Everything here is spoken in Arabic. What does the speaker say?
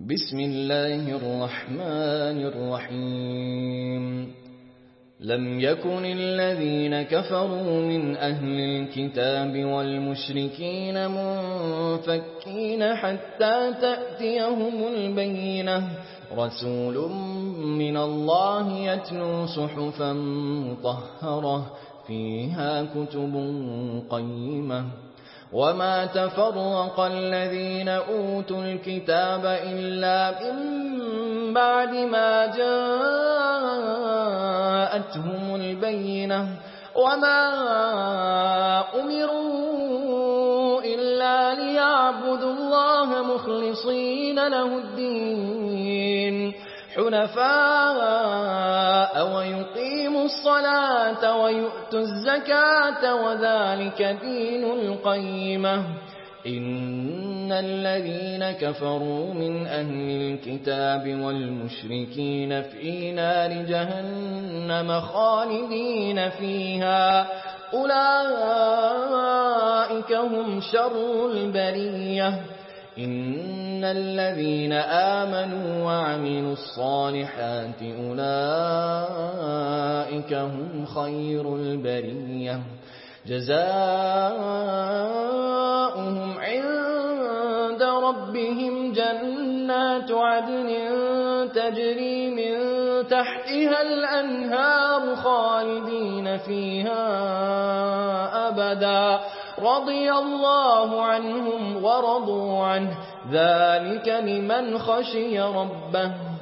بسم الله الرحمن الرحيم لم يكن الذين كفروا من أهل الكتاب والمشركين منفكين حتى تأتيهم البينة رسول من الله يتلو صحفا مطهرة فيها كتب قيمة وما تفرق الذين أوتوا الكتاب إلا من بعد ما جاءتهم البينة وما أمروا إلا ليعبدوا الله مخلصين له الدين حنفاء ويقيموا الصلاة ويؤتوا الزكاة وذلك دين القيمة إن الذين كفروا من أهل الكتاب والمشركين في نار جهنم خالدين فيها أولئك هم شر البرية إن الذين آمنوا وعملوا الصالحات أولئك هم خير البرية جزاؤهم عند ربهم جنات عدن تجري من تحتها الأنهار خالدين فيها أبدا رضي الله عنهم ورضوا عنه ذلك لمن خشي ربه